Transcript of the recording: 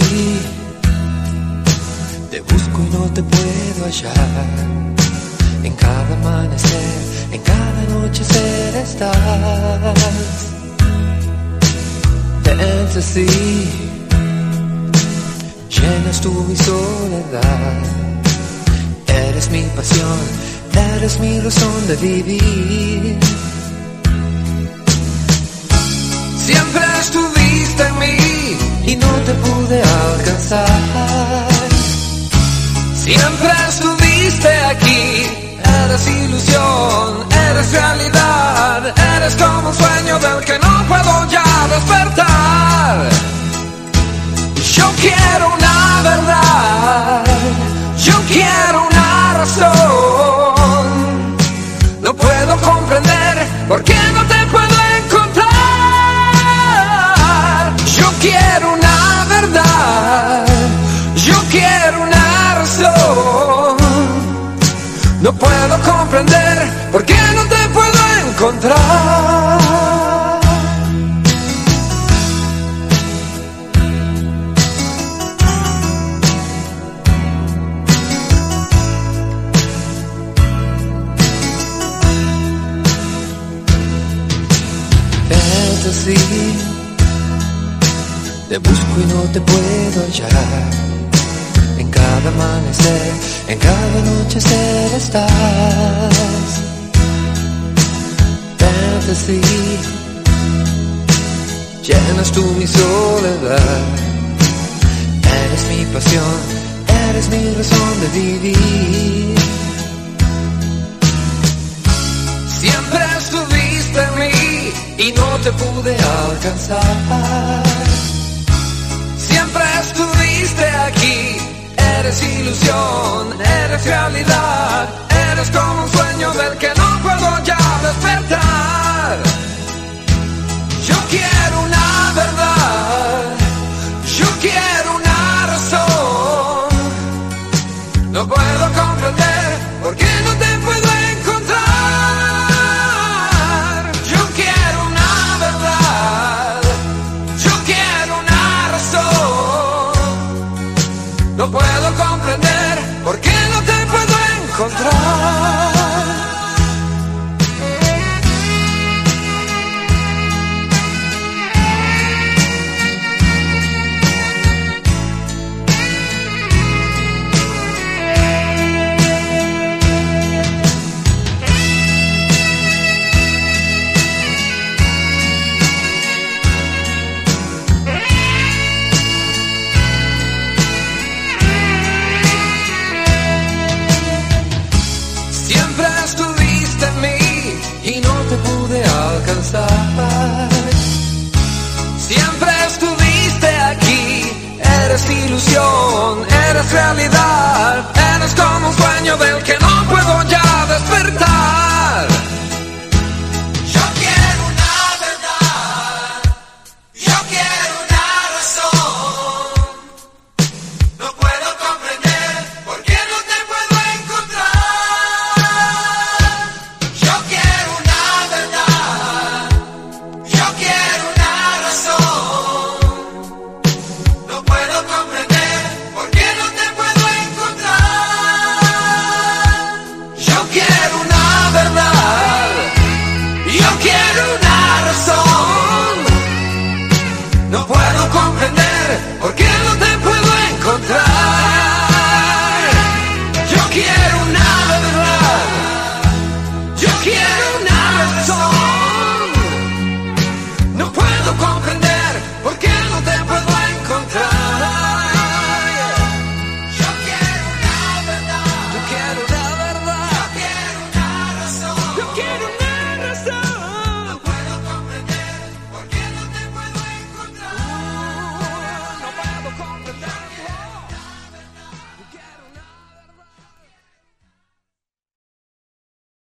te busco y no te puedo hallar. En cada amanecer, en cada anochecer estás. Fantasy, llenas tú mi soledad. Eres mi pasión, eres mi razón de vivir. Siempre estuviste en mí y no te pude alcanzar. Siempre estuviste aquí, eres ilusión, eres realidad, eres como un sueño del que no puedo ya despertar. Yo quiero una verdad, yo quiero una razón. No puedo comprender por qué no te puedo encontrar. Yo quiero una verdad, yo quiero una razón. No puedo comprender por qué no te puedo encontrar. Fantasy, te busco y no te puedo hallar. En cada amanecer, en cada anochecer estás. Fantasy, llenas tú mi soledad. Eres mi pasión, eres mi razón de vivir. Siempre estuviste en mí y no te pude alcanzar. Siempre estuviste aquí, eres ilusión, eres realidad, eres como un sueño del que no puedo ya despertar. Yo quiero una verdad, yo quiero una razón. No puedo comprender por qué no te puedo encontrar. Yo quiero una verdad, yo quiero una razón. No puedo comprender